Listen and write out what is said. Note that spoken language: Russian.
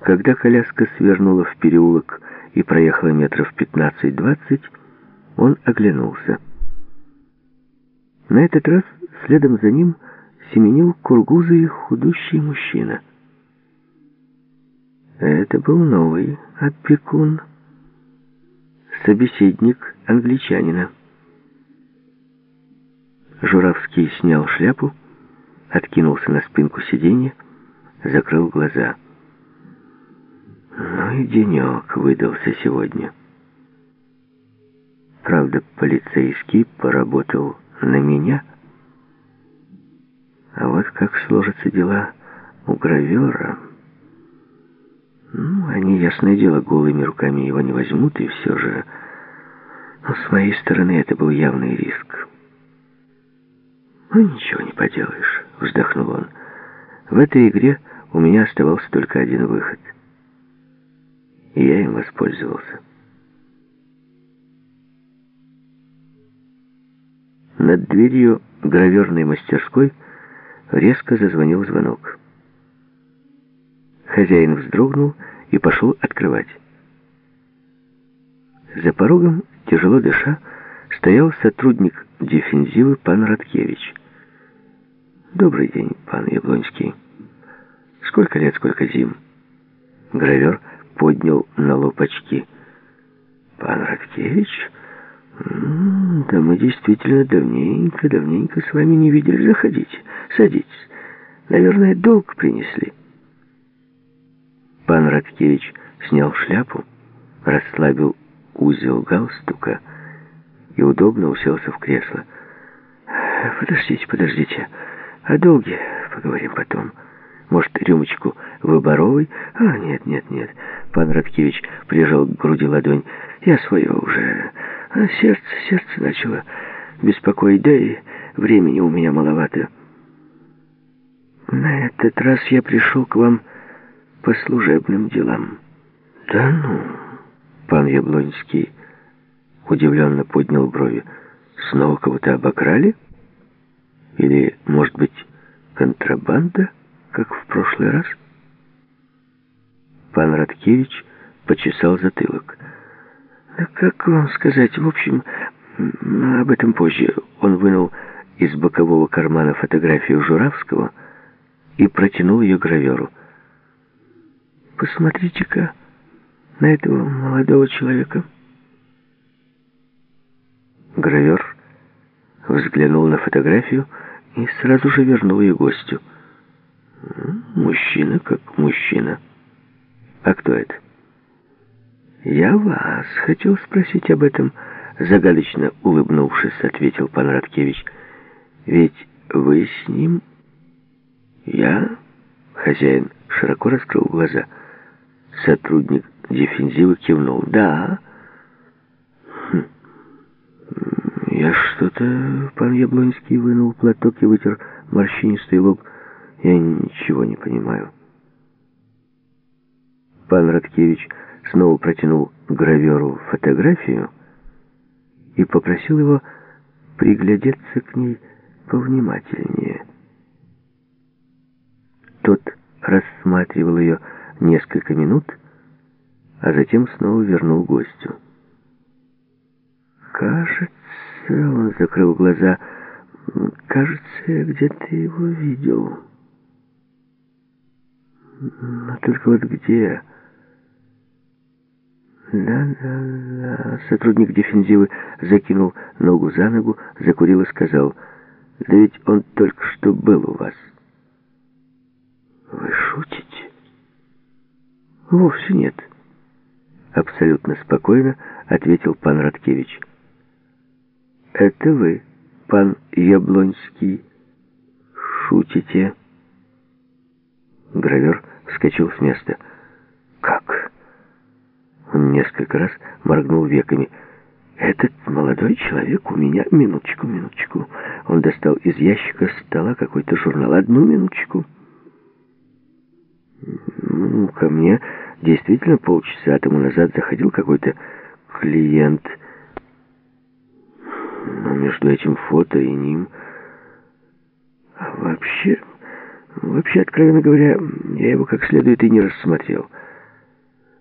Когда коляска свернула в переулок и проехала метров 15-20, он оглянулся. На этот раз следом за ним семенил кургузый худущий мужчина. Это был новый опекун, собеседник англичанина. Журавский снял шляпу, откинулся на спинку сиденья, закрыл глаза. Ну и денек выдался сегодня. Правда, полицейский поработал на меня. А вот как сложатся дела у гравера... Ну, они, ясное дело, голыми руками его не возьмут, и все же... Но с моей стороны это был явный риск. «Ну, ничего не поделаешь», — вздохнул он. «В этой игре у меня оставался только один выход. И я им воспользовался». Над дверью граверной мастерской резко зазвонил звонок. Хозяин вздрогнул и пошел открывать. За порогом, тяжело дыша, стоял сотрудник дефензивы пан Радкевич. «Добрый день, пан Яблонский. Сколько лет, сколько зим?» Гравер поднял на лоб очки. «Пан Радкевич? Да мы действительно давненько с вами не видели. Заходите, садитесь. Наверное, долг принесли». Пан Радкевич снял шляпу, расслабил узел галстука и удобно уселся в кресло. «Подождите. О долге поговорим потом. Может, рюмочку выборовой?» Нет. Пан Радкевич прижал к груди ладонь. «Я свое уже. Сердце начало беспокоить, да и времени у меня маловато. На этот раз я пришел к вам по служебным делам». «Да ну!» Пан Яблонский удивленно поднял брови. «Снова кого-то обокрали? Или, может быть, контрабанда, как в прошлый раз?» Пан Радкевич почесал затылок. «Да как вам сказать? В общем, об этом позже». Он вынул из бокового кармана фотографию Журавского и протянул ее граверу. «Посмотрите-ка на этого молодого человека». Гравер взглянул на фотографию и сразу же вернул ее гостю. «Мужчина как мужчина. А кто это?» «Я вас хотел спросить об этом», — загадочно улыбнувшись, ответил пан Радкевич. «Ведь вы с ним...» «Я?» — хозяин широко раскрыл глаза. Сотрудник дефензивы кивнул. «Да». «Я что-то...» Пан Яблонский вынул платок и вытер морщинистый лоб. «Я ничего не понимаю». Пан Радкевич снова протянул граверу фотографию и попросил его приглядеться к ней повнимательнее. Тот рассматривал ее несколько минут, а затем снова вернул гостю. «Кажется, он закрыл глаза, кажется, я где-то его видел. Но только вот где?» Да. Сотрудник дефензивы закинул ногу за ногу, закурил и сказал: «Да ведь он только что был у вас». «Вы шутите?» «Вовсе нет», — абсолютно спокойно ответил пан Радкевич. «Это вы, пан Яблонский, шутите?» Гравер вскочил с места. «Как?» Он несколько раз моргнул веками. «Этот молодой человек у меня...» Минуточку. Он достал из ящика стола какой-то журнал. «Одну минуточку». Ко мне действительно полчаса тому назад заходил какой-то клиент. Но между этим фото и ним... Вообще, откровенно говоря, я его как следует и не рассмотрел.